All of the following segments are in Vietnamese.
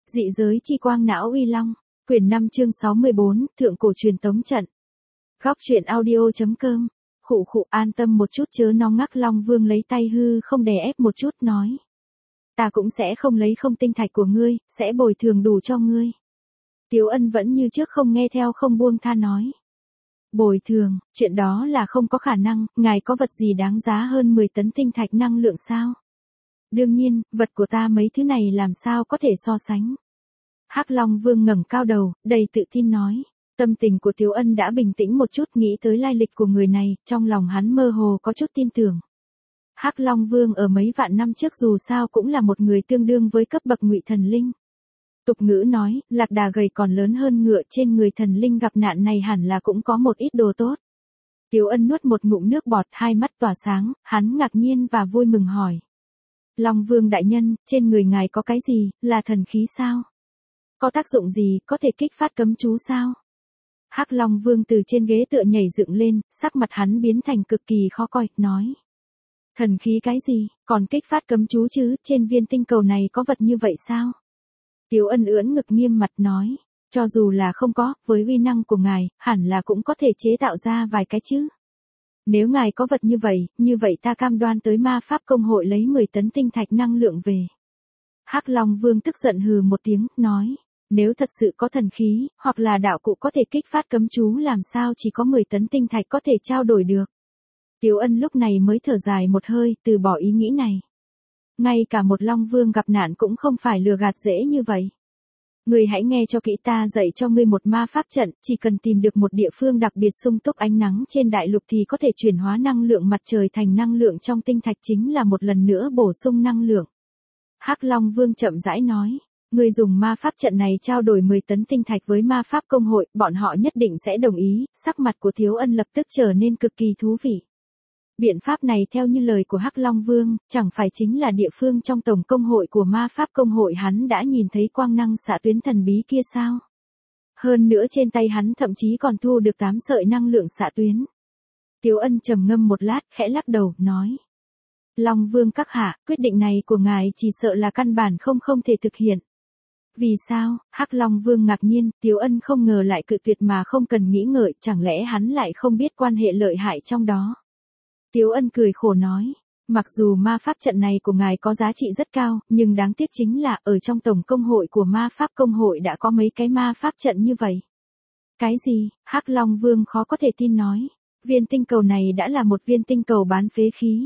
Dị giới chi quang não uy long, quyển 5 chương 64, thượng cổ truyền tống trận. Góc truyện audio.com. Khụ khụ, an tâm một chút chớ nó ngắc. Long Vương lấy tay hư không đè ép một chút nói. Ta cũng sẽ không lấy không tinh thạch của ngươi, sẽ bồi thường đủ cho ngươi. Tiếu Ân vẫn như trước không nghe theo, không buông tha nói. Bồi thường, chuyện đó là không có khả năng, ngài có vật gì đáng giá hơn 10 tấn tinh thạch năng lượng sao? Đương nhiên, vật của ta mấy thứ này làm sao có thể so sánh. Hắc Long Vương ngẩng cao đầu, đầy tự tin nói. Tâm tình của Tiếu Ân đã bình tĩnh một chút, nghĩ tới lai lịch của người này, trong lòng hắn mơ hồ có chút tin tưởng. Hắc Long Vương ở mấy vạn năm trước dù sao cũng là một người tương đương với cấp bậc ngụy thần linh. Tục ngữ nói, lạc đà gầy còn lớn hơn ngựa, trên người thần linh gặp nạn này hẳn là cũng có một ít đồ tốt. Tiếu Ân nuốt một ngụm nước bọt, hai mắt tỏa sáng, hắn ngạc nhiên và vui mừng hỏi. Long Vương đại nhân, trên người ngài có cái gì, là thần khí sao? Có tác dụng gì, có thể kích phát cấm chú sao? Hắc Long Vương từ trên ghế tựa nhảy dựng lên, sắc mặt hắn biến thành cực kỳ khó coi, nói. Thần khí cái gì, còn kích phát cấm chú chứ, trên viên tinh cầu này có vật như vậy sao? Tiếu Ân ưỡn ngực nghiêm mặt nói, cho dù là không có, với uy năng của ngài, hẳn là cũng có thể chế tạo ra vài cái chứ. Nếu ngài có vật như vậy ta cam đoan tới ma pháp công hội lấy 10 tấn tinh thạch năng lượng về. Hắc Long Vương tức giận hừ một tiếng, nói, nếu thật sự có thần khí, hoặc là đạo cụ có thể kích phát cấm chú làm sao chỉ có 10 tấn tinh thạch có thể trao đổi được. Tiếu Ân lúc này mới thở dài một hơi, từ bỏ ý nghĩ này. Ngay cả một Long Vương gặp nạn cũng không phải lừa gạt dễ như vậy. Ngươi hãy nghe cho kỹ, ta dạy cho ngươi một ma pháp trận, chỉ cần tìm được một địa phương đặc biệt sung túc ánh nắng trên đại lục thì có thể chuyển hóa năng lượng mặt trời thành năng lượng trong tinh thạch, chính là một lần nữa bổ sung năng lượng. Hắc Long Vương chậm rãi nói, ngươi dùng ma pháp trận này trao đổi 10 tấn tinh thạch với ma pháp công hội, bọn họ nhất định sẽ đồng ý. Sắc mặt của Tiếu Ân lập tức trở nên cực kỳ thú vị. Biện pháp này theo như lời của Hắc Long Vương, chẳng phải chính là địa phương trong tổng công hội của ma pháp công hội hắn đã nhìn thấy quang năng xạ tuyến thần bí kia sao? Hơn nữa trên tay hắn thậm chí còn thu được 8 sợi năng lượng xạ tuyến. Tiếu Ân trầm ngâm một lát, khẽ lắc đầu, nói. Long Vương các hạ, quyết định này của ngài chỉ sợ là căn bản không thể thực hiện. Vì sao? Hắc Long Vương ngạc nhiên, Tiếu Ân không ngờ lại cự tuyệt mà không cần nghĩ ngợi, chẳng lẽ hắn lại không biết quan hệ lợi hại trong đó. Tiếu Ân cười khổ nói, mặc dù ma pháp trận này của ngài có giá trị rất cao, nhưng đáng tiếc chính là ở trong tổng công hội của ma pháp công hội đã có mấy cái ma pháp trận như vậy. Cái gì? Hắc Long Vương khó có thể tin nói, viên tinh cầu này đã là một viên tinh cầu bán phế khí.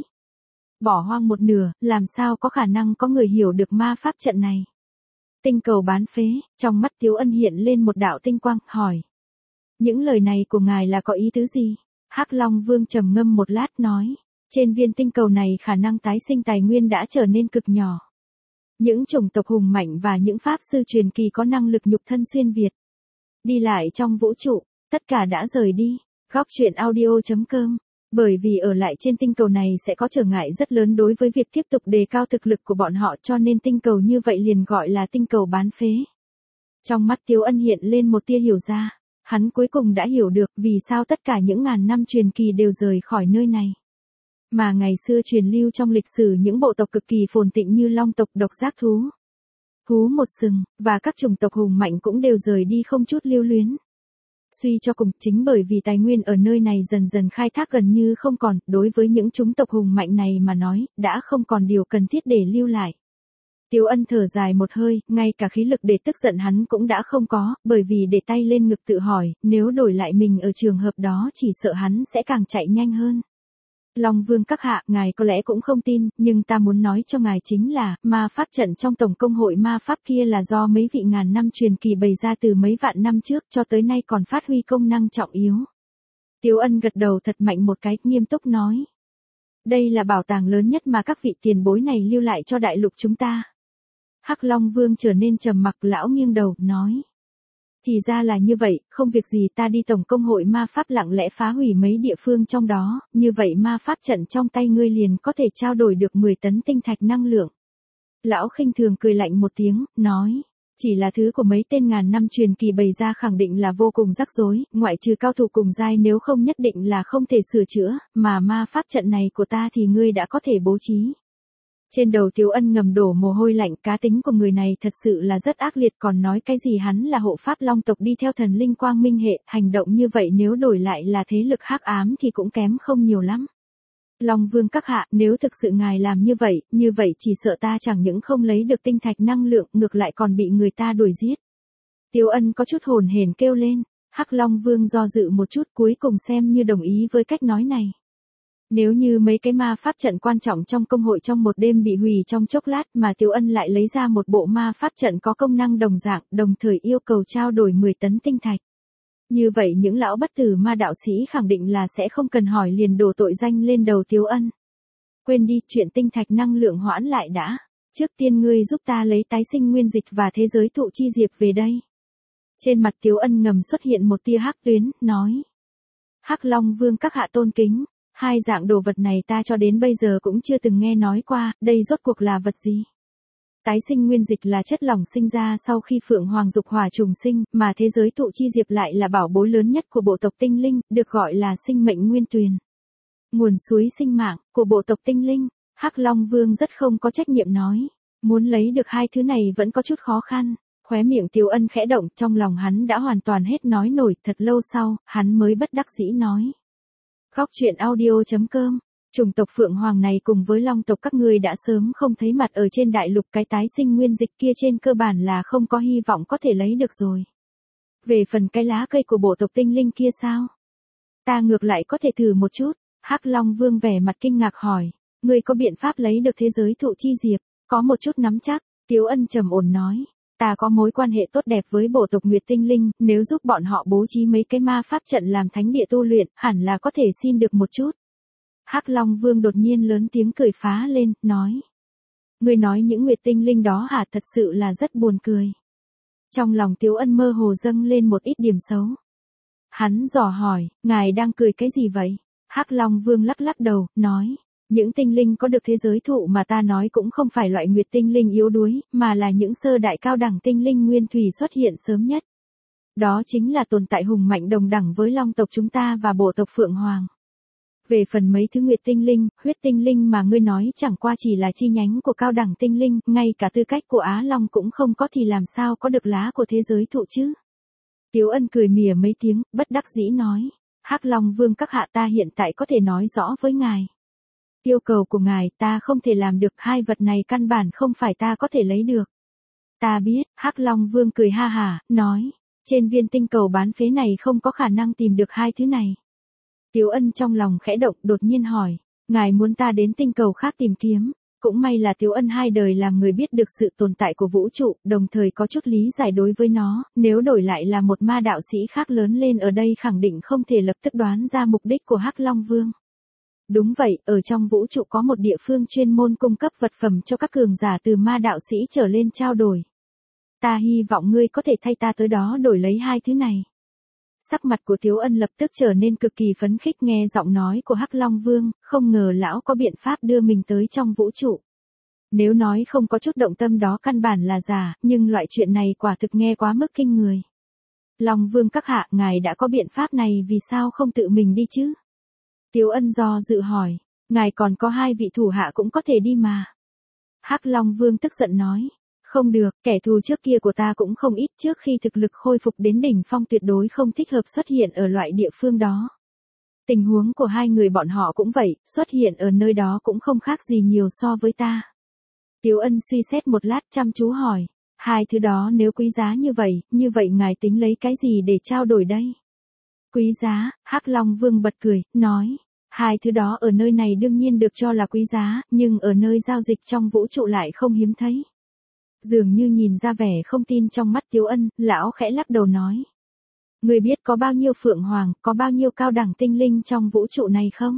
Bỏ hoang một nửa, làm sao có khả năng có người hiểu được ma pháp trận này? Tinh cầu bán phế, trong mắt Tiếu Ân hiện lên một đạo tinh quang, hỏi. Những lời này của ngài là có ý tứ gì? Hắc Long Vương trầm ngâm một lát nói, trên viên tinh cầu này khả năng tái sinh tài nguyên đã trở nên cực nhỏ. Những chủng tộc hùng mạnh và những pháp sư truyền kỳ có năng lực nhục thân xuyên việt. Đi lại trong vũ trụ, tất cả đã rời đi. Góc truyện audio.com. Bởi vì ở lại trên tinh cầu này sẽ có trở ngại rất lớn đối với việc tiếp tục đề cao thực lực của bọn họ, cho nên tinh cầu như vậy liền gọi là tinh cầu bán phế. Trong mắt Tiếu Ân hiện lên một tia hiểu ra. Hắn cuối cùng đã hiểu được vì sao tất cả những ngàn năm truyền kỳ đều rời khỏi nơi này. Mà ngày xưa truyền lưu trong lịch sử những bộ tộc cực kỳ phồn thịnh như long tộc, độc giác thú, thú một sừng, và các chủng tộc hùng mạnh cũng đều rời đi không chút lưu luyến. Suy cho cùng, chính bởi vì tài nguyên ở nơi này dần dần khai thác gần như không còn, đối với những chủng tộc hùng mạnh này mà nói, đã không còn điều cần thiết để lưu lại. Tiếu Ân thở dài một hơi, ngay cả khí lực để tức giận hắn cũng đã không có, bởi vì để tay lên ngực tự hỏi, nếu đổi lại mình ở trường hợp đó chỉ sợ hắn sẽ càng chạy nhanh hơn. Long Vương các hạ, ngài có lẽ cũng không tin, nhưng ta muốn nói cho ngài chính là, ma pháp trận trong tổng công hội ma pháp kia là do mấy vị ngàn năm truyền kỳ bày ra từ mấy vạn năm trước cho tới nay còn phát huy công năng trọng yếu. Tiếu Ân gật đầu thật mạnh một cái, nghiêm túc nói. Đây là bảo tàng lớn nhất mà các vị tiền bối này lưu lại cho đại lục chúng ta. Hắc Long Vương trở nên trầm mặc, lão nghiêng đầu, nói. Thì ra là như vậy, không việc gì, ta đi tổng công hội ma pháp lặng lẽ phá hủy mấy địa phương trong đó, như vậy ma pháp trận trong tay ngươi liền có thể trao đổi được 10 tấn tinh thạch năng lượng. Lão khinh thường cười lạnh một tiếng, nói. Chỉ là thứ của mấy tên ngàn năm truyền kỳ bày ra khẳng định là vô cùng rắc rối, ngoại trừ cao thủ cùng giai nếu không nhất định là không thể sửa chữa, mà ma pháp trận này của ta thì ngươi đã có thể bố trí. Trên đầu Tiếu Ân ngầm đổ mồ hôi lạnh, cá tính của người này thật sự là rất ác liệt, còn nói cái gì hắn là hộ pháp long tộc đi theo thần linh quang minh hệ, hành động như vậy nếu đổi lại là thế lực hắc ám thì cũng kém không nhiều lắm. Long Vương các hạ, nếu thực sự ngài làm như vậy chỉ sợ ta chẳng những không lấy được tinh thạch năng lượng, ngược lại còn bị người ta đuổi giết. Tiếu Ân có chút hồn hển kêu lên, Hắc Long Vương do dự một chút cuối cùng xem như đồng ý với cách nói này. Nếu như mấy cái ma pháp trận quan trọng trong công hội trong một đêm bị hủy trong chốc lát mà Tiếu Ân lại lấy ra một bộ ma pháp trận có công năng đồng dạng, đồng thời yêu cầu trao đổi 10 tấn tinh thạch. Như vậy những lão bất tử ma đạo sĩ khẳng định là sẽ không cần hỏi liền đổ tội danh lên đầu Tiếu Ân. Quên đi, chuyện tinh thạch năng lượng hoãn lại đã. Trước tiên ngươi giúp ta lấy tái sinh nguyên dịch và thế giới thụ chi diệp về đây. Trên mặt Tiếu Ân ngầm xuất hiện một tia hắc tuyến, nói. Hắc Long Vương các hạ tôn kính, hai dạng đồ vật này ta cho đến bây giờ cũng chưa từng nghe nói qua, đây rốt cuộc là vật gì? Tái sinh nguyên dịch là chất lỏng sinh ra sau khi Phượng Hoàng dục hỏa trùng sinh, mà thế giới thụ chi diệp lại là bảo bối lớn nhất của bộ tộc tinh linh, được gọi là sinh mệnh nguyên tuyền. Nguồn suối sinh mạng của bộ tộc tinh linh, Hắc Long Vương rất không có trách nhiệm nói, muốn lấy được hai thứ này vẫn có chút khó khăn. Khóe miệng Tiếu Ân khẽ động, trong lòng hắn đã hoàn toàn hết nói nổi, thật lâu sau, hắn mới bất đắc dĩ nói. Góc truyện audio.com, chủng tộc Phượng Hoàng này cùng với Long tộc các ngươi đã sớm không thấy mặt ở trên đại lục, cái tái sinh nguyên dịch kia trên cơ bản là không có hy vọng có thể lấy được rồi. Về phần cái lá cây của bộ tộc tinh linh kia sao? Ta ngược lại có thể thử một chút. Hắc Long Vương vẻ mặt kinh ngạc hỏi, ngươi có biện pháp lấy được thế giới thụ chi diệp? Có một chút nắm chắc, Tiếu Ân trầm ổn nói. Ta có mối quan hệ tốt đẹp với bộ tộc Nguyệt Tinh Linh, nếu giúp bọn họ bố trí mấy cái ma pháp trận làm thánh địa tu luyện, hẳn là có thể xin được một chút. Hắc Long Vương đột nhiên lớn tiếng cười phá lên, nói. Ngươi nói những Nguyệt Tinh Linh đó hả, thật sự là rất buồn cười. Trong lòng Tiếu Ân mơ hồ dâng lên một ít điểm xấu. Hắn dò hỏi, ngài đang cười cái gì vậy? Hắc Long Vương lắc lắc đầu, nói. Những tinh linh có được thế giới thụ mà ta nói cũng không phải loại Nguyệt Tinh Linh yếu đuối, mà là những sơ đại cao đẳng tinh linh nguyên thủy xuất hiện sớm nhất. Đó chính là tồn tại hùng mạnh đồng đẳng với Long tộc chúng ta và bộ tộc Phượng Hoàng. Về phần mấy thứ Nguyệt Tinh Linh, huyết tinh linh mà ngươi nói chẳng qua chỉ là chi nhánh của cao đẳng tinh linh, ngay cả tư cách của Á Long cũng không có thì làm sao có được lá của thế giới thụ chứ? Tiếu Ân cười mỉa mấy tiếng, bất đắc dĩ nói. Hắc Long Vương các hạ, ta hiện tại có thể nói rõ với ngài. Yêu cầu của ngài ta không thể làm được, hai vật này căn bản không phải ta có thể lấy được. Ta biết, Hắc Long Vương cười ha hả, nói. Trên viên tinh cầu bán phế này không có khả năng tìm được hai thứ này. Tiếu Ân trong lòng khẽ động, đột nhiên hỏi. Ngài muốn ta đến tinh cầu khác tìm kiếm? Cũng may là Tiếu Ân hai đời làm người biết được sự tồn tại của vũ trụ, đồng thời có chút lý giải đối với nó, nếu đổi lại là một ma đạo sĩ khác lớn lên ở đây khẳng định không thể lập tức đoán ra mục đích của Hắc Long Vương. Đúng vậy, ở trong vũ trụ có một địa phương chuyên môn cung cấp vật phẩm cho các cường giả từ ma đạo sĩ trở lên trao đổi. Ta hy vọng ngươi có thể thay ta tới đó đổi lấy hai thứ này. Sắc mặt của Tiếu Ân lập tức trở nên cực kỳ phấn khích nghe giọng nói của Hắc Long Vương, không ngờ lão có biện pháp đưa mình tới trong vũ trụ. Nếu nói không có chút động tâm đó căn bản là giả, nhưng loại chuyện này quả thực nghe quá mức kinh người. Long Vương các hạ, ngài đã có biện pháp này vì sao không tự mình đi chứ? Tiếu Ân do dự hỏi, ngài còn có hai vị thủ hạ cũng có thể đi mà. Hắc Long Vương tức giận nói, không được, kẻ thù trước kia của ta cũng không ít, trước khi thực lực khôi phục đến đỉnh phong tuyệt đối không thích hợp xuất hiện ở loại địa phương đó. Tình huống của hai người bọn họ cũng vậy, xuất hiện ở nơi đó cũng không khác gì nhiều so với ta. Tiếu Ân suy xét một lát chăm chú hỏi, hai thứ đó nếu quý giá như vậy ngài tính lấy cái gì để trao đổi đây? Quý giá, Hắc Long Vương bật cười, nói, hai thứ đó ở nơi này đương nhiên được cho là quý giá, nhưng ở nơi giao dịch trong vũ trụ lại không hiếm thấy. Dường như nhìn ra vẻ không tin trong mắt Tiếu Ân, lão khẽ lắc đầu nói. Ngươi biết có bao nhiêu Phượng Hoàng, có bao nhiêu cao đẳng tinh linh trong vũ trụ này không?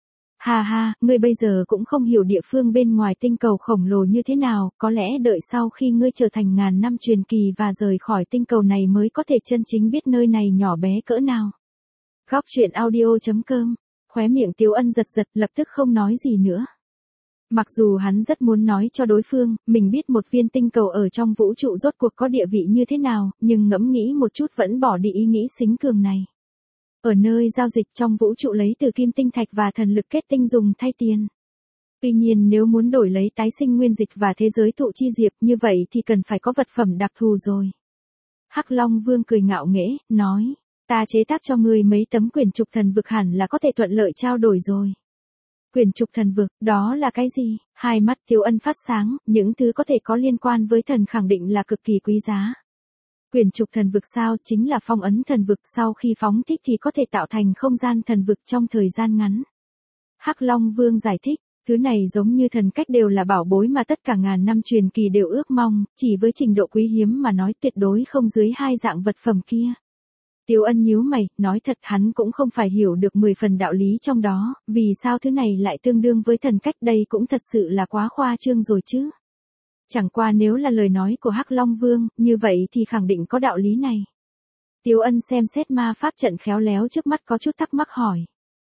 Hà ha, ngươi bây giờ cũng không hiểu địa phương bên ngoài tinh cầu khổng lồ như thế nào, có lẽ đợi sau khi ngươi trở thành ngàn năm truyền kỳ và rời khỏi tinh cầu này mới có thể chân chính biết nơi này nhỏ bé cỡ nào. Góc truyện audio.com, khóe miệng Tiếu Ân giật giật lập tức không nói gì nữa. Mặc dù hắn rất muốn nói cho đối phương, mình biết một viên tinh cầu ở trong vũ trụ rốt cuộc có địa vị như thế nào, nhưng ngẫm nghĩ một chút vẫn bỏ đi ý nghĩ xính cường này. Ở nơi giao dịch trong vũ trụ lấy từ kim tinh thạch và thần lực kết tinh dùng thay tiền. Tuy nhiên nếu muốn đổi lấy tái sinh nguyên dịch và thế giới thụ chi diệp như vậy thì cần phải có vật phẩm đặc thù rồi. Hắc Long Vương cười ngạo nghễ, nói, ta chế tác cho ngươi mấy tấm quyển trục thần vực hẳn là có thể thuận lợi trao đổi rồi. Quyển trục thần vực, đó là cái gì? Hai mắt Tiếu Ân phát sáng, những thứ có thể có liên quan với thần khẳng định là cực kỳ quý giá. Quyển trục thần vực sao, chính là phong ấn thần vực, sau khi phóng thích thì có thể tạo thành không gian thần vực trong thời gian ngắn. Hắc Long Vương giải thích, thứ này giống như thần cách đều là bảo bối mà tất cả ngàn năm truyền kỳ đều ước mong, chỉ với trình độ quý hiếm mà nói tuyệt đối không dưới hai dạng vật phẩm kia. Tiếu Ân nhíu mày, nói thật hắn cũng không phải hiểu được 10 phần đạo lý trong đó, vì sao thứ này lại tương đương với thần cách, đây cũng thật sự là quá khoa trương rồi chứ. Chẳng qua nếu là lời nói của Hắc Long Vương, như vậy thì khẳng định có đạo lý này. Tiếu Ân xem xét ma pháp trận khéo léo trước mắt có chút thắc mắc hỏi.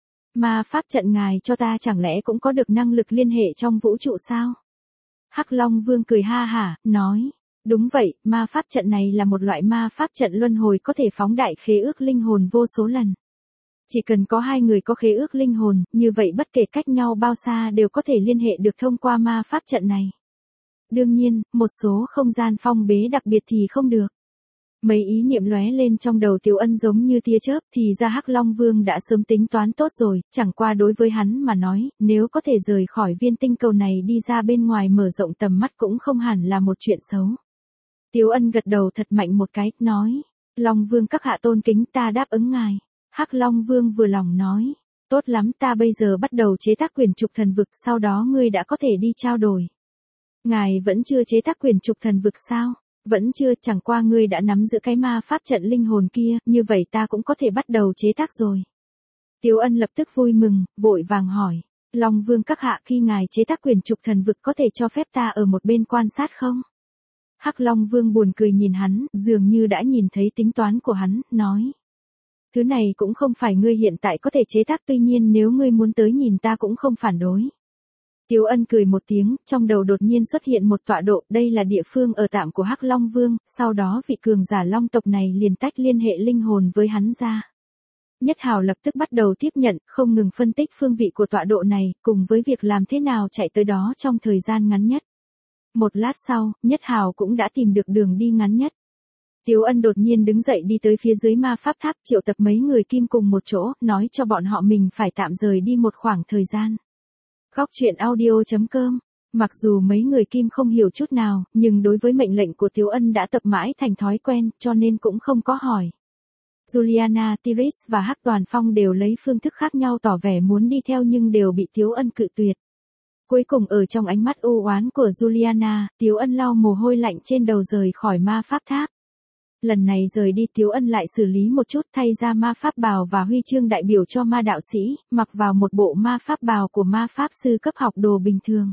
Ma pháp trận ngài cho ta chẳng lẽ cũng có được năng lực liên hệ trong vũ trụ sao? Hắc Long Vương cười ha hả, nói. Đúng vậy, ma pháp trận này là một loại ma pháp trận luân hồi có thể phóng đại khế ước linh hồn vô số lần. Chỉ cần có hai người có khế ước linh hồn, như vậy bất kể cách nhau bao xa đều có thể liên hệ được thông qua ma pháp trận này. Đương nhiên, một số không gian phong bế đặc biệt thì không được. Mấy ý niệm lóe lên trong đầu Tiếu Ân giống như tia chớp, thì ra Hắc Long Vương đã sớm tính toán tốt rồi, chẳng qua đối với hắn mà nói, nếu có thể rời khỏi viên tinh cầu này đi ra bên ngoài mở rộng tầm mắt cũng không hẳn là một chuyện xấu. Tiếu Ân gật đầu thật mạnh một cái, nói, Long Vương các hạ tôn kính, ta đáp ứng ngài. Hắc Long Vương vừa lòng nói, tốt lắm, ta bây giờ bắt đầu chế tác quyển trục thần vực, sau đó ngươi đã có thể đi trao đổi. Ngài vẫn chưa chế tác quyển trục thần vực sao? Vẫn chưa, chẳng qua ngươi đã nắm giữ cái ma pháp trận linh hồn kia, như vậy ta cũng có thể bắt đầu chế tác rồi. Tiếu Ân lập tức vui mừng, vội vàng hỏi, Long Vương các hạ, khi ngài chế tác quyển trục thần vực có thể cho phép ta ở một bên quan sát không? Hắc Long Vương buồn cười nhìn hắn, dường như đã nhìn thấy tính toán của hắn, nói. Thứ này cũng không phải ngươi hiện tại có thể chế tác, tuy nhiên nếu ngươi muốn tới nhìn ta cũng không phản đối. Tiếu Ân cười một tiếng, trong đầu đột nhiên xuất hiện một tọa độ, đây là địa phương ở tạm của Hắc Long Vương, sau đó vị cường giả long tộc này liền tách liên hệ linh hồn với hắn ra. Nhất Hào lập tức bắt đầu tiếp nhận, không ngừng phân tích phương vị của tọa độ này, cùng với việc làm thế nào chạy tới đó trong thời gian ngắn nhất. Một lát sau, Nhất Hào cũng đã tìm được đường đi ngắn nhất. Tiếu Ân đột nhiên đứng dậy đi tới phía dưới ma pháp tháp, triệu tập mấy người kim cùng một chỗ, nói cho bọn họ mình phải tạm rời đi một khoảng thời gian. Góc truyện audio.com. Mặc dù mấy người kim không hiểu chút nào, nhưng đối với mệnh lệnh của Tiếu Ân đã tập mãi thành thói quen, cho nên cũng không có hỏi. Juliana, Tiris và Hắc Toàn Phong đều lấy phương thức khác nhau tỏ vẻ muốn đi theo nhưng đều bị Tiếu Ân cự tuyệt. Cuối cùng ở trong ánh mắt u oán của Juliana, Tiếu Ân lau mồ hôi lạnh trên đầu rời khỏi ma pháp tháp. Lần này rời đi Tiếu Ân lại xử lý một chút, thay ra ma pháp bào và huy chương đại biểu cho ma đạo sĩ, mặc vào một bộ ma pháp bào của ma pháp sư cấp học đồ bình thường.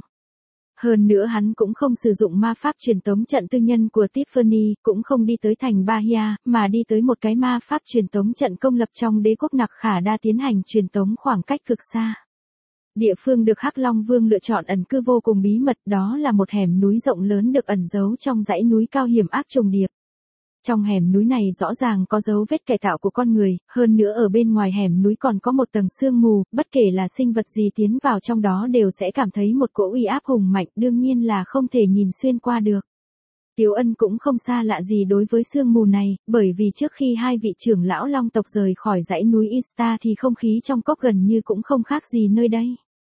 Hơn nữa hắn cũng không sử dụng ma pháp truyền tống trận tư nhân của Tiffany, cũng không đi tới thành Bahia, mà đi tới một cái ma pháp truyền tống trận công lập trong đế quốc Nặc Khả Đa tiến hành truyền tống khoảng cách cực xa. Địa phương được Hắc Long Vương lựa chọn ẩn cư vô cùng bí mật, đó là một hẻm núi rộng lớn được ẩn giấu trong dãy núi cao hiểm ác trùng điệp. Trong hẻm núi này rõ ràng có dấu vết cải tạo của con người, hơn nữa ở bên ngoài hẻm núi còn có một tầng sương mù, bất kể là sinh vật gì tiến vào trong đó đều sẽ cảm thấy một cỗ uy áp hùng mạnh, đương nhiên là không thể nhìn xuyên qua được. Tiếu Ân cũng không xa lạ gì đối với sương mù này, bởi vì trước khi hai vị trưởng lão long tộc rời khỏi dãy núi Ista thì không khí trong cốc gần như cũng không khác gì nơi đây.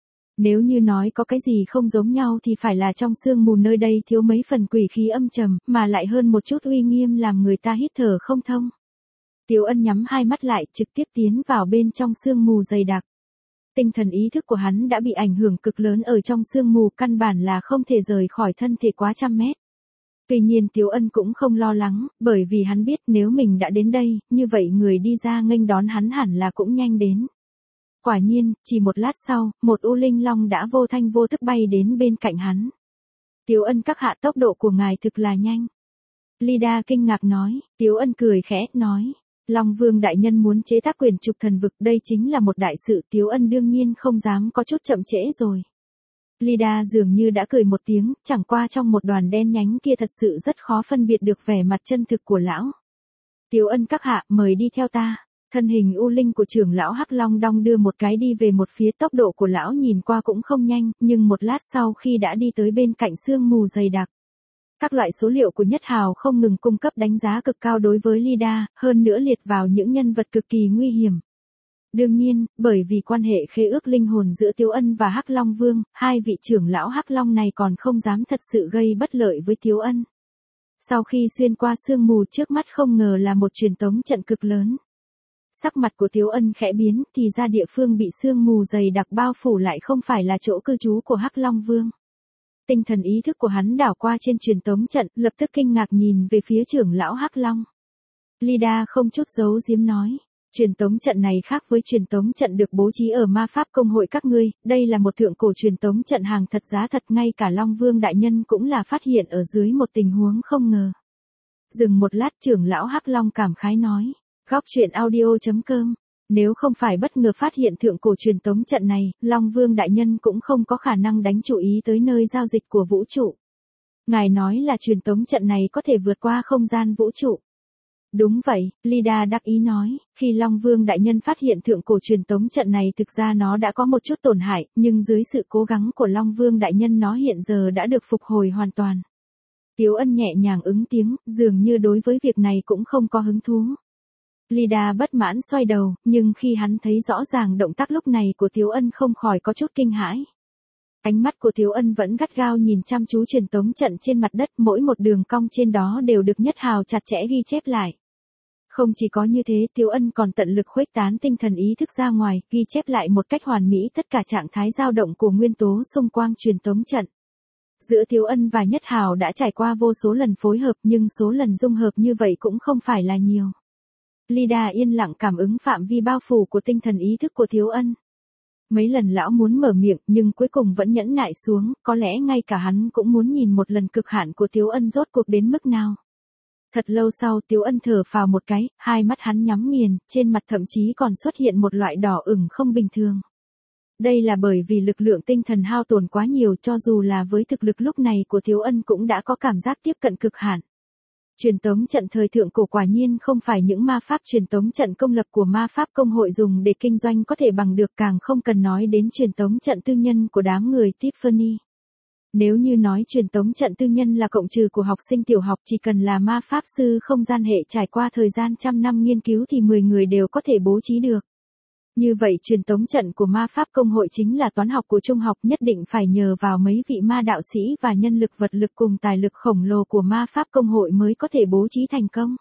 Nếu như nói có cái gì không giống nhau thì phải là trong sương mù nơi đây thiếu mấy phần quỷ khí âm trầm, mà lại hơn một chút uy nghiêm làm người ta hít thở không thông. Tiếu Ân nhắm hai mắt lại, trực tiếp tiến vào bên trong sương mù dày đặc. Tinh thần ý thức của hắn đã bị ảnh hưởng cực lớn ở trong sương mù, căn bản là không thể rời khỏi thân thể quá trăm mét. Tuy nhiên Tiếu Ân cũng không lo lắng, bởi vì hắn biết nếu mình đã đến đây, như vậy người đi ra nghênh đón hắn hẳn là cũng nhanh đến. Quả nhiên, chỉ một lát sau, một U Linh Long đã vô thanh vô tức bay đến bên cạnh hắn. Tiếu Ân các hạ, tốc độ của ngài thực là nhanh. Lida kinh ngạc nói, Tiếu Ân cười khẽ, nói, Long Vương đại nhân muốn chế tác quyển trục thần vực, đây chính là một đại sự, Tiếu Ân đương nhiên không dám có chút chậm trễ rồi. Lida dường như đã cười một tiếng, chẳng qua trong một đoàn đen nhánh kia thật sự rất khó phân biệt được vẻ mặt chân thực của lão. Tiếu Ân các hạ, mời đi theo ta. Thân hình u linh của trưởng lão Hắc Long đong đưa một cái đi về một phía, tốc độ của lão nhìn qua cũng không nhanh, nhưng một lát sau khi đã đi tới bên cạnh sương mù dày đặc. Các loại số liệu của Nhất Hào không ngừng cung cấp đánh giá cực cao đối với Lida, hơn nữa liệt vào những nhân vật cực kỳ nguy hiểm. Đương nhiên, bởi vì quan hệ khế ước linh hồn giữa Tiếu Ân và Hắc Long Vương, hai vị trưởng lão Hắc Long này còn không dám thật sự gây bất lợi với Tiếu Ân. Sau khi xuyên qua sương mù trước mắt không ngờ là một truyền tống trận cực lớn. Sắc mặt của Tiếu Ân khẽ biến, thì ra địa phương bị sương mù dày đặc bao phủ lại không phải là chỗ cư trú của Hắc Long Vương. Tinh thần ý thức của hắn đảo qua trên truyền tống trận, lập tức kinh ngạc nhìn về phía trưởng lão Hắc Long. Lida không chút giấu giếm nói, truyền tống trận này khác với truyền tống trận được bố trí ở ma pháp công hội các ngươi, đây là một thượng cổ truyền tống trận hàng thật giá thật, ngay cả Long Vương đại nhân cũng là phát hiện ở dưới một tình huống không ngờ. Dừng một lát trưởng lão Hắc Long cảm khái nói, góc truyện audio.com, nếu không phải bất ngờ phát hiện thượng cổ truyền tống trận này, Long Vương đại nhân cũng không có khả năng đánh chú ý tới nơi giao dịch của vũ trụ. Ngài nói là truyền tống trận này có thể vượt qua không gian vũ trụ. Đúng vậy, Lida đắc ý nói, khi Long Vương đại nhân phát hiện thượng cổ truyền tống trận này thực ra nó đã có một chút tổn hại, nhưng dưới sự cố gắng của Long Vương đại nhân nó hiện giờ đã được phục hồi hoàn toàn. Tiếu Ân nhẹ nhàng ứng tiếng, dường như đối với việc này cũng không có hứng thú. Lida bất mãn xoay đầu, nhưng khi hắn thấy rõ ràng động tác lúc này của Tiếu Ân không khỏi có chút kinh hãi. Ánh mắt của Tiếu Ân vẫn gắt gao nhìn chăm chú truyền tống trận trên mặt đất, mỗi một đường cong trên đó đều được Nhất Hào chặt chẽ ghi chép lại. Không chỉ có như thế, Tiếu Ân còn tận lực khuếch tán tinh thần ý thức ra ngoài, ghi chép lại một cách hoàn mỹ tất cả trạng thái dao động của nguyên tố xung quanh truyền tống trận. Giữa Tiếu Ân và Nhất Hào đã trải qua vô số lần phối hợp, nhưng số lần dung hợp như vậy cũng không phải là nhiều. Lida yên lặng cảm ứng phạm vi bao phủ của tinh thần ý thức của Tiếu Ân. Mấy lần lão muốn mở miệng nhưng cuối cùng vẫn nhẫn nại xuống, có lẽ ngay cả hắn cũng muốn nhìn một lần cực hạn của Tiếu Ân rốt cuộc đến mức nào. Thật lâu sau Tiếu Ân thở phào một cái, hai mắt hắn nhắm nghiền, trên mặt thậm chí còn xuất hiện một loại đỏ ửng không bình thường. Đây là bởi vì lực lượng tinh thần hao tổn quá nhiều, cho dù là với thực lực lúc này của Tiếu Ân cũng đã có cảm giác tiếp cận cực hạn. Truyền tống trận thời thượng cổ quả nhiên không phải những ma pháp truyền tống trận công lập của ma pháp công hội dùng để kinh doanh có thể bằng được, càng không cần nói đến truyền tống trận tư nhân của đám người Tiffany. Nếu như nói truyền tống trận tư nhân là cộng trừ của học sinh tiểu học, chỉ cần là ma pháp sư không gian hệ trải qua thời gian trăm năm nghiên cứu thì 10 người đều có thể bố trí được. Như vậy truyền tống trận của ma pháp công hội chính là toán học của trung học, nhất định phải nhờ vào mấy vị ma đạo sĩ và nhân lực vật lực cùng tài lực khổng lồ của ma pháp công hội mới có thể bố trí thành công.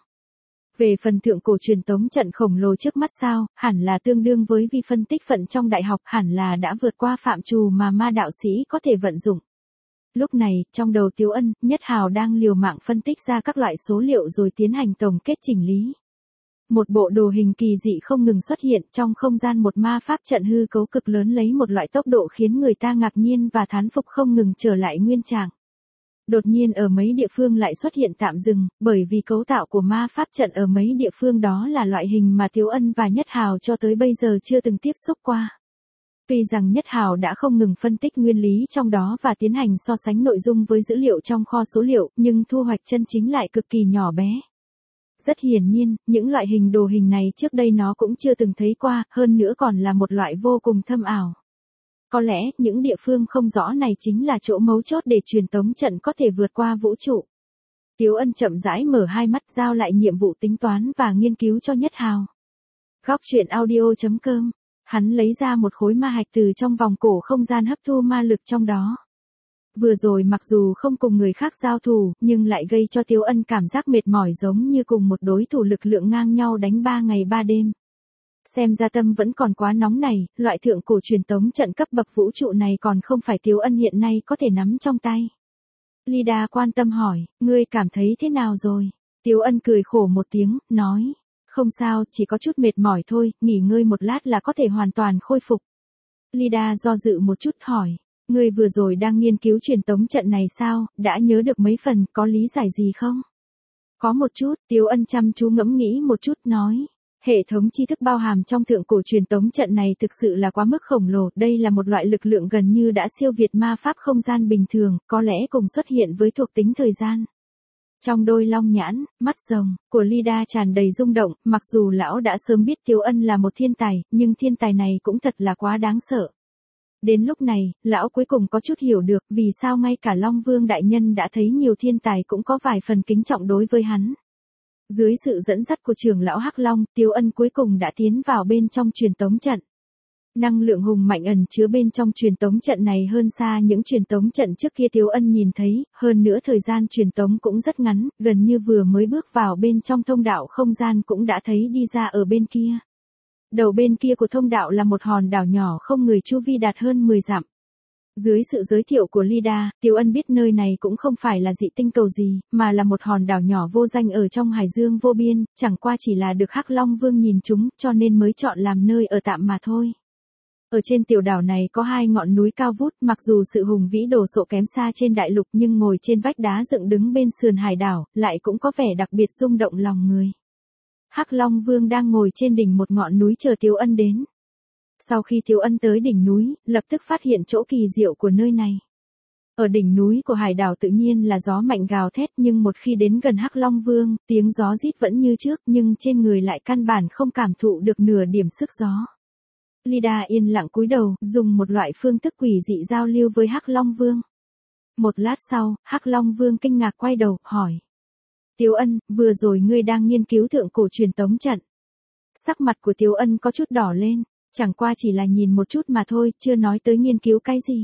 Về phần thượng cổ truyền tống trận khổng lồ trước mắt sao, hẳn là tương đương với vi phân tích phận trong đại học, hẳn là đã vượt qua phạm trù mà ma đạo sĩ có thể vận dụng. Lúc này, trong đầu Tiếu Ân, Nhất Hào đang liều mạng phân tích ra các loại số liệu rồi tiến hành tổng kết chỉnh lý. Một bộ đồ hình kỳ dị không ngừng xuất hiện trong không gian, một ma pháp trận hư cấu cực lớn lấy một loại tốc độ khiến người ta ngạc nhiên và thán phục không ngừng trở lại nguyên trạng. Đột nhiên ở mấy địa phương lại xuất hiện tạm dừng, bởi vì cấu tạo của ma pháp trận ở mấy địa phương đó là loại hình mà Tiếu Ân và Nhất Hào cho tới bây giờ chưa từng tiếp xúc qua. Tuy rằng Nhất Hào đã không ngừng phân tích nguyên lý trong đó và tiến hành so sánh nội dung với dữ liệu trong kho số liệu, nhưng thu hoạch chân chính lại cực kỳ nhỏ bé. Rất hiển nhiên, những loại hình đồ hình này trước đây nó cũng chưa từng thấy qua, hơn nữa còn là một loại vô cùng thâm ảo. Có lẽ, những địa phương không rõ này chính là chỗ mấu chốt để truyền tống trận có thể vượt qua vũ trụ. Tiếu Ân chậm rãi mở hai mắt, giao lại nhiệm vụ tính toán và nghiên cứu cho Nhất Hào. Góc truyện audio.com, hắn lấy ra một khối ma hạch từ trong vòng cổ không gian hấp thu ma lực trong đó. Vừa rồi mặc dù không cùng người khác giao thủ, nhưng lại gây cho Tiếu Ân cảm giác mệt mỏi giống như cùng một đối thủ lực lượng ngang nhau đánh 3 ngày 3 đêm. Xem ra tâm vẫn còn quá nóng này, loại thượng cổ truyền tống trận cấp bậc vũ trụ này còn không phải Tiếu Ân hiện nay có thể nắm trong tay. Lida quan tâm hỏi, ngươi cảm thấy thế nào rồi? Tiếu Ân cười khổ một tiếng, nói, không sao, chỉ có chút mệt mỏi thôi, nghỉ ngơi một lát là có thể hoàn toàn khôi phục. Lida do dự một chút hỏi, ngươi vừa rồi đang nghiên cứu truyền tống trận này sao, đã nhớ được mấy phần, có lý giải gì không? Có một chút, Tiếu Ân chăm chú ngẫm nghĩ một chút nói. Hệ thống tri thức bao hàm trong thượng cổ truyền tống trận này thực sự là quá mức khổng lồ, đây là một loại lực lượng gần như đã siêu việt ma pháp không gian bình thường, có lẽ cùng xuất hiện với thuộc tính thời gian. Trong đôi long nhãn, mắt rồng, của Lida tràn đầy rung động, mặc dù lão đã sớm biết Tiếu Ân là một thiên tài, nhưng thiên tài này cũng thật là quá đáng sợ. Đến lúc này, lão cuối cùng có chút hiểu được vì sao ngay cả Long Vương đại nhân đã thấy nhiều thiên tài cũng có vài phần kính trọng đối với hắn. Dưới sự dẫn dắt của trưởng lão Hắc Long, Tiếu Ân cuối cùng đã tiến vào bên trong truyền tống trận. Năng lượng hùng mạnh ẩn chứa bên trong truyền tống trận này hơn xa những truyền tống trận trước kia Tiếu Ân nhìn thấy, hơn nữa thời gian truyền tống cũng rất ngắn, gần như vừa mới bước vào bên trong thông đạo không gian cũng đã thấy đi ra ở bên kia. Đầu bên kia của thông đạo là một hòn đảo nhỏ không người chu vi đạt hơn 10 dặm. Dưới sự giới thiệu của Lida, Tiếu Ân biết nơi này cũng không phải là dị tinh cầu gì, mà là một hòn đảo nhỏ vô danh ở trong hải dương vô biên, chẳng qua chỉ là được Hắc Long Vương nhìn chúng, cho nên mới chọn làm nơi ở tạm mà thôi. Ở trên tiểu đảo này có 2 ngọn núi cao vút, mặc dù sự hùng vĩ đồ sộ kém xa trên đại lục nhưng ngồi trên vách đá dựng đứng bên sườn hải đảo, lại cũng có vẻ đặc biệt rung động lòng người. Hắc Long Vương đang ngồi trên đỉnh một ngọn núi chờ Tiếu Ân đến. Sau khi Tiếu Ân tới đỉnh núi, lập tức phát hiện chỗ kỳ diệu của nơi này. Ở đỉnh núi của hải đảo tự nhiên là gió mạnh gào thét, nhưng một khi đến gần Hắc Long Vương, tiếng gió rít vẫn như trước, nhưng trên người lại căn bản không cảm thụ được nửa điểm sức gió. Lida yên lặng cúi đầu, dùng một loại phương thức quỷ dị giao lưu với Hắc Long Vương. Một lát sau, Hắc Long Vương kinh ngạc quay đầu, hỏi. Tiếu Ân, vừa rồi ngươi đang nghiên cứu thượng cổ truyền tống trận. Sắc mặt của Tiếu Ân có chút đỏ lên, chẳng qua chỉ là nhìn một chút mà thôi, chưa nói tới nghiên cứu cái gì.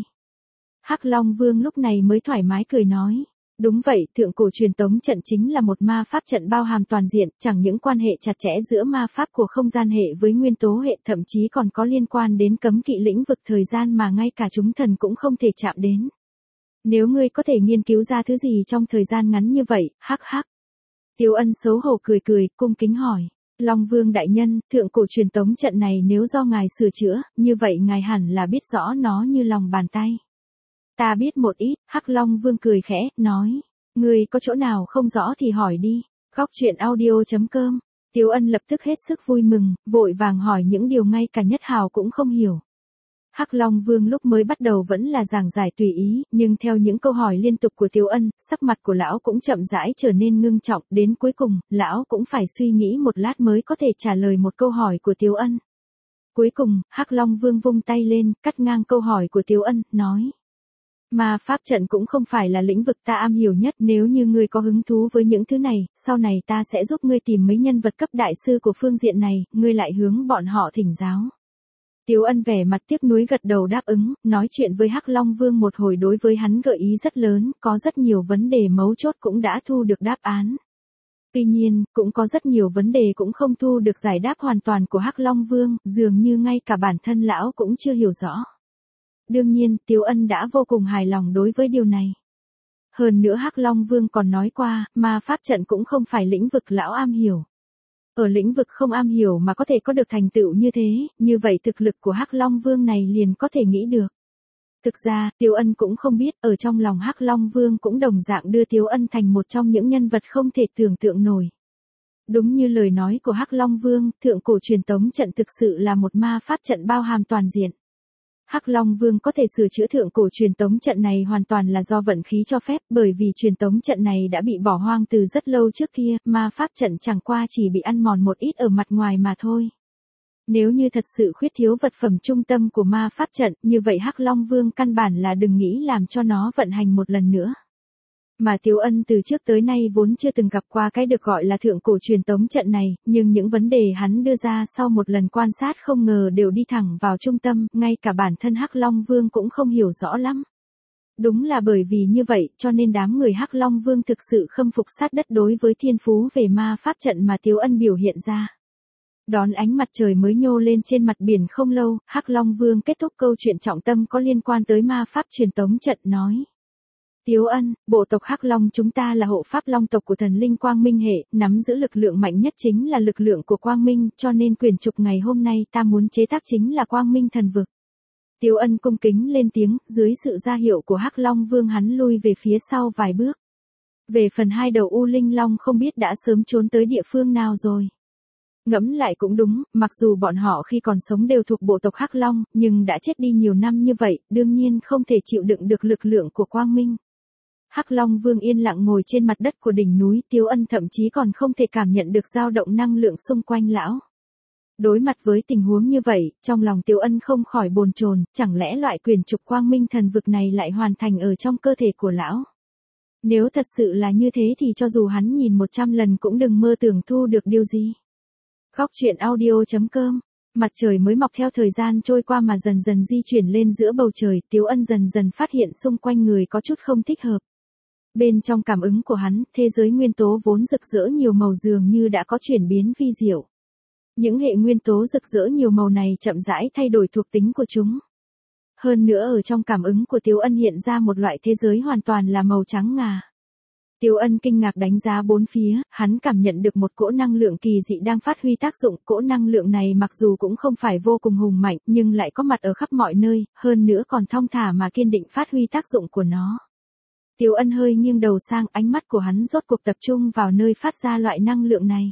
Hắc Long Vương lúc này mới thoải mái cười nói. Đúng vậy, thượng cổ truyền tống trận chính là một ma pháp trận bao hàm toàn diện, chẳng những quan hệ chặt chẽ giữa ma pháp của không gian hệ với nguyên tố hệ, thậm chí còn có liên quan đến cấm kỵ lĩnh vực thời gian mà ngay cả chúng thần cũng không thể chạm đến. Nếu ngươi có thể nghiên cứu ra thứ gì trong thời gian ngắn như vậy, hắc hắc. Tiếu Ân xấu hổ cười cười, cung kính hỏi. Long Vương đại nhân, thượng cổ truyền tống trận này nếu do ngài sửa chữa, như vậy ngài hẳn là biết rõ nó như lòng bàn tay. Ta biết một ít, Hắc Long Vương cười khẽ, nói. Ngươi có chỗ nào không rõ thì hỏi đi. Góc truyện audio.com. Tiếu Ân lập tức hết sức vui mừng, vội vàng hỏi những điều ngay cả Nhất Hào cũng không hiểu. Hắc Long Vương lúc mới bắt đầu vẫn là giảng giải tùy ý, nhưng theo những câu hỏi liên tục của Tiếu Ân, sắc mặt của lão cũng chậm rãi trở nên ngưng trọng, đến cuối cùng, lão cũng phải suy nghĩ một lát mới có thể trả lời một câu hỏi của Tiếu Ân. Cuối cùng, Hắc Long Vương vung tay lên, cắt ngang câu hỏi của Tiếu Ân, nói. Ma pháp trận cũng không phải là lĩnh vực ta am hiểu nhất, nếu như ngươi có hứng thú với những thứ này, sau này ta sẽ giúp ngươi tìm mấy nhân vật cấp đại sư của phương diện này, ngươi lại hướng bọn họ thỉnh giáo. Tiếu Ân vẻ mặt tiếc nuối gật đầu đáp ứng, nói chuyện với Hắc Long Vương một hồi đối với hắn gợi ý rất lớn, có rất nhiều vấn đề mấu chốt cũng đã thu được đáp án. Tuy nhiên, cũng có rất nhiều vấn đề cũng không thu được giải đáp hoàn toàn của Hắc Long Vương, dường như ngay cả bản thân lão cũng chưa hiểu rõ. Đương nhiên, Tiếu Ân đã vô cùng hài lòng đối với điều này. Hơn nữa Hắc Long Vương còn nói qua, ma pháp trận cũng không phải lĩnh vực lão am hiểu. Ở lĩnh vực không am hiểu mà có thể có được thành tựu như thế, như vậy thực lực của Hắc Long Vương này liền có thể nghĩ được. Thực ra, Tiếu Ân cũng không biết, ở trong lòng Hắc Long Vương cũng đồng dạng đưa Tiếu Ân thành một trong những nhân vật không thể tưởng tượng nổi. Đúng như lời nói của Hắc Long Vương, thượng cổ truyền tống trận thực sự là một ma pháp trận bao hàm toàn diện. Hắc Long Vương có thể sửa chữa thượng cổ truyền tống trận này hoàn toàn là do vận khí cho phép, bởi vì truyền tống trận này đã bị bỏ hoang từ rất lâu trước kia, ma pháp trận chẳng qua chỉ bị ăn mòn một ít ở mặt ngoài mà thôi. Nếu như thật sự khuyết thiếu vật phẩm trung tâm của ma pháp trận, như vậy Hắc Long Vương căn bản là đừng nghĩ làm cho nó vận hành một lần nữa. Mà Tiếu Ân từ trước tới nay vốn chưa từng gặp qua cái được gọi là thượng cổ truyền tống trận này, nhưng những vấn đề hắn đưa ra sau một lần quan sát không ngờ đều đi thẳng vào trung tâm, ngay cả bản thân Hắc Long Vương cũng không hiểu rõ lắm. Đúng là bởi vì như vậy, cho nên đám người Hắc Long Vương thực sự khâm phục sát đất đối với thiên phú về ma pháp trận mà Tiếu Ân biểu hiện ra. Đón ánh mặt trời mới nhô lên trên mặt biển không lâu, Hắc Long Vương kết thúc câu chuyện trọng tâm có liên quan tới ma pháp truyền tống trận nói. Tiếu Ân, bộ tộc Hắc Long chúng ta là hộ pháp long tộc của thần linh Quang Minh hệ, nắm giữ lực lượng mạnh nhất chính là lực lượng của Quang Minh, cho nên quyền trục ngày hôm nay ta muốn chế tác chính là Quang Minh thần vực. Tiếu Ân cung kính lên tiếng, dưới sự ra hiệu của Hắc Long Vương hắn lui về phía sau vài bước. Về phần hai đầu U Linh Long không biết đã sớm trốn tới địa phương nào rồi. Ngẫm lại cũng đúng, mặc dù bọn họ khi còn sống đều thuộc bộ tộc Hắc Long, nhưng đã chết đi nhiều năm như vậy, đương nhiên không thể chịu đựng được lực lượng của Quang Minh. Hắc Long Vương yên lặng ngồi trên mặt đất của đỉnh núi, Tiếu Ân thậm chí còn không thể cảm nhận được dao động năng lượng xung quanh lão. Đối mặt với tình huống như vậy, trong lòng Tiếu Ân không khỏi bồn chồn, chẳng lẽ loại quyền trục quang minh thần vực này lại hoàn thành ở trong cơ thể của lão? Nếu thật sự là như thế thì cho dù hắn nhìn 100 lần cũng đừng mơ tưởng thu được điều gì. Góc truyện audio.com. Mặt trời mới mọc theo thời gian trôi qua mà dần dần di chuyển lên giữa bầu trời, Tiếu Ân dần dần phát hiện xung quanh người có chút không thích hợp. Bên trong cảm ứng của hắn, thế giới nguyên tố vốn rực rỡ nhiều màu dường như đã có chuyển biến vi diệu. Những hệ nguyên tố rực rỡ nhiều màu này chậm rãi thay đổi thuộc tính của chúng. Hơn nữa ở trong cảm ứng của Tiếu Ân hiện ra một loại thế giới hoàn toàn là màu trắng ngà. Tiếu Ân kinh ngạc đánh giá bốn phía, hắn cảm nhận được một cỗ năng lượng kỳ dị đang phát huy tác dụng. Cỗ năng lượng này mặc dù cũng không phải vô cùng hùng mạnh nhưng lại có mặt ở khắp mọi nơi, hơn nữa còn thong thả mà kiên định phát huy tác dụng của nó. Tiếu Ân hơi nghiêng đầu sang, ánh mắt của hắn rốt cuộc tập trung vào nơi phát ra loại năng lượng này.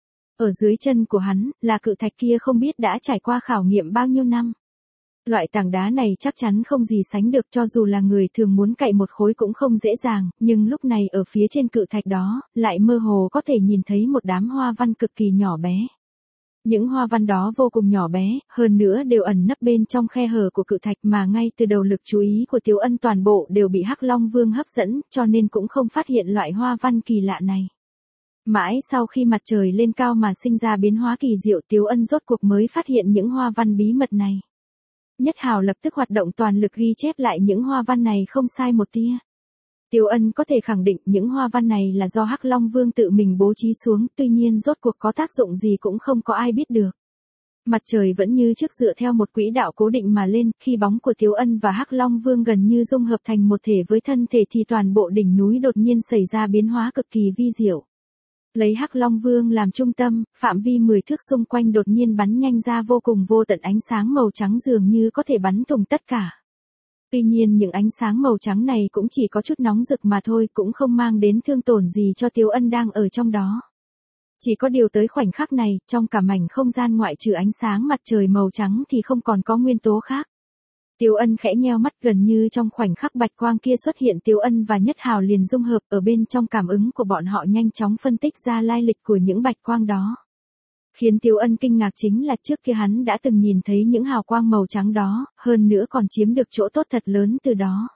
Ở dưới chân của hắn, là cự thạch kia không biết đã trải qua khảo nghiệm bao nhiêu năm. Loại tảng đá này chắc chắn không gì sánh được, cho dù là người thường muốn cậy một khối cũng không dễ dàng, nhưng lúc này ở phía trên cự thạch đó, lại mơ hồ có thể nhìn thấy một đám hoa văn cực kỳ nhỏ bé. Những hoa văn đó vô cùng nhỏ bé, hơn nữa đều ẩn nấp bên trong khe hở của cự thạch mà ngay từ đầu lực chú ý của Tiếu Ân toàn bộ đều bị Hắc Long Vương hấp dẫn, cho nên cũng không phát hiện loại hoa văn kỳ lạ này. Mãi sau khi mặt trời lên cao mà sinh ra biến hóa kỳ diệu, Tiếu Ân rốt cuộc mới phát hiện những hoa văn bí mật này. Nhất Hào lập tức hoạt động toàn lực ghi chép lại những hoa văn này không sai một tia. Tiếu Ân có thể khẳng định những hoa văn này là do Hắc Long Vương tự mình bố trí xuống, tuy nhiên rốt cuộc có tác dụng gì cũng không có ai biết được. Mặt trời vẫn như trước dựa theo một quỹ đạo cố định mà lên, khi bóng của Tiếu Ân và Hắc Long Vương gần như dung hợp thành một thể với thân thể thì toàn bộ đỉnh núi đột nhiên xảy ra biến hóa cực kỳ vi diệu. Lấy Hắc Long Vương làm trung tâm, phạm vi 10 thước xung quanh đột nhiên bắn nhanh ra vô cùng vô tận ánh sáng màu trắng dường như có thể bắn thủng tất cả. Tuy nhiên những ánh sáng màu trắng này cũng chỉ có chút nóng rực mà thôi, cũng không mang đến thương tổn gì cho Tiếu Ân đang ở trong đó. Chỉ có điều tới khoảnh khắc này, trong cả mảnh không gian ngoại trừ ánh sáng mặt trời màu trắng thì không còn có nguyên tố khác. Tiếu Ân khẽ nheo mắt, gần như trong khoảnh khắc bạch quang kia xuất hiện, Tiếu Ân và Nhất Hào liền dung hợp, ở bên trong cảm ứng của bọn họ nhanh chóng phân tích ra lai lịch của những bạch quang đó. Khiến Tiếu Ân kinh ngạc chính là trước kia hắn đã từng nhìn thấy những hào quang màu trắng đó, hơn nữa còn chiếm được chỗ tốt thật lớn từ đó.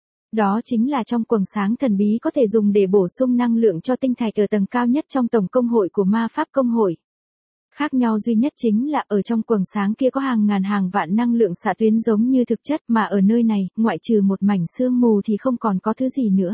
Đó chính là trong quầng sáng thần bí có thể dùng để bổ sung năng lượng cho tinh thạch ở tầng cao nhất trong tổng công hội của ma pháp công hội. Khác nhau duy nhất chính là ở trong quầng sáng kia có hàng ngàn hàng vạn năng lượng xạ tuyến giống như thực chất, mà ở nơi này, ngoại trừ một mảnh sương mù thì không còn có thứ gì nữa.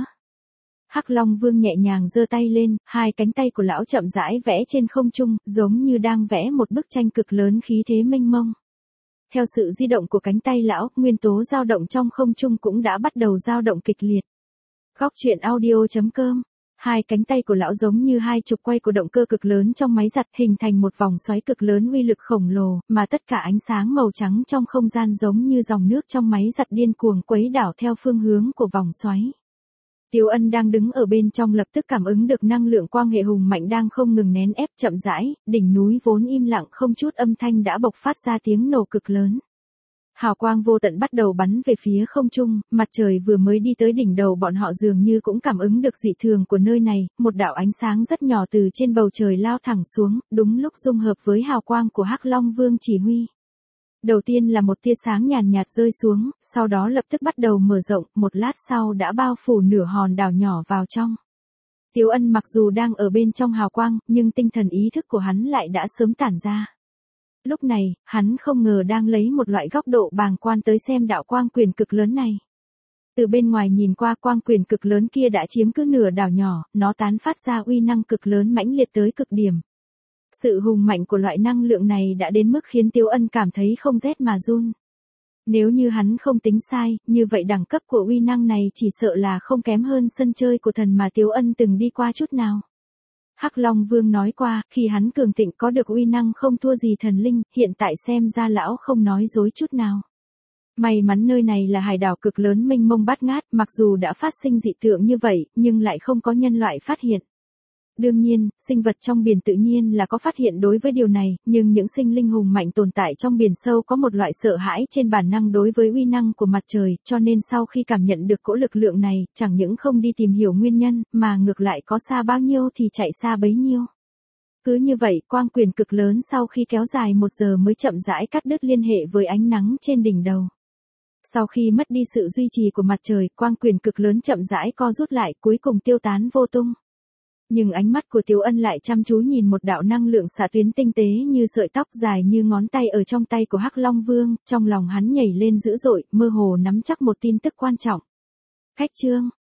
Hắc Long Vương nhẹ nhàng giơ tay lên, hai cánh tay của lão chậm rãi vẽ trên không trung, giống như đang vẽ một bức tranh cực lớn khí thế mênh mông. Theo sự di động của cánh tay lão, nguyên tố dao động trong không trung cũng đã bắt đầu dao động kịch liệt. Góc truyện audio.com. Hai cánh tay của lão giống như hai trục quay của động cơ cực lớn trong máy giặt, hình thành một vòng xoáy cực lớn uy lực khổng lồ, mà tất cả ánh sáng màu trắng trong không gian giống như dòng nước trong máy giặt điên cuồng quấy đảo theo phương hướng của vòng xoáy. Tiếu Ân đang đứng ở bên trong lập tức cảm ứng được năng lượng quang hệ hùng mạnh đang không ngừng nén ép, chậm rãi, đỉnh núi vốn im lặng không chút âm thanh đã bộc phát ra tiếng nổ cực lớn. Hào quang vô tận bắt đầu bắn về phía không trung, mặt trời vừa mới đi tới đỉnh đầu bọn họ dường như cũng cảm ứng được dị thường của nơi này, một đạo ánh sáng rất nhỏ từ trên bầu trời lao thẳng xuống, đúng lúc dung hợp với hào quang của Hắc Long Vương chỉ huy. Đầu tiên là một tia sáng nhàn nhạt rơi xuống, sau đó lập tức bắt đầu mở rộng, một lát sau đã bao phủ nửa hòn đảo nhỏ vào trong. Tiếu Ân mặc dù đang ở bên trong hào quang, nhưng tinh thần ý thức của hắn lại đã sớm tản ra. Lúc này, hắn không ngờ đang lấy một loại góc độ bàng quan tới xem đạo quang quyền cực lớn này. Từ bên ngoài nhìn qua, quang quyền cực lớn kia đã chiếm cứ nửa đảo nhỏ, nó tán phát ra uy năng cực lớn mãnh liệt tới cực điểm. Sự hùng mạnh của loại năng lượng này đã đến mức khiến Tiếu Ân cảm thấy không rét mà run. Nếu như hắn không tính sai, như vậy đẳng cấp của uy năng này chỉ sợ là không kém hơn sân chơi của thần mà Tiếu Ân từng đi qua chút nào. Hắc Long Vương nói qua, khi hắn cường thịnh có được uy năng không thua gì thần linh, hiện tại xem ra lão không nói dối chút nào. May mắn nơi này là hải đảo cực lớn mênh mông bát ngát, mặc dù đã phát sinh dị tượng như vậy, nhưng lại không có nhân loại phát hiện. Đương nhiên, sinh vật trong biển tự nhiên là có phát hiện đối với điều này, nhưng những sinh linh hùng mạnh tồn tại trong biển sâu có một loại sợ hãi trên bản năng đối với uy năng của mặt trời, cho nên sau khi cảm nhận được cỗ lực lượng này, chẳng những không đi tìm hiểu nguyên nhân, mà ngược lại có xa bao nhiêu thì chạy xa bấy nhiêu. Cứ như vậy, quang quyền cực lớn sau khi kéo dài 1 giờ mới chậm rãi cắt đứt liên hệ với ánh nắng trên đỉnh đầu. Sau khi mất đi sự duy trì của mặt trời, quang quyền cực lớn chậm rãi co rút lại, cuối cùng tiêu tán vô tung. Nhưng ánh mắt của Tiếu Ân lại chăm chú nhìn một đạo năng lượng xạ tuyến tinh tế như sợi tóc dài như ngón tay ở trong tay của Hắc Long Vương, trong lòng hắn nhảy lên dữ dội, mơ hồ nắm chắc một tin tức quan trọng. Khách Trương,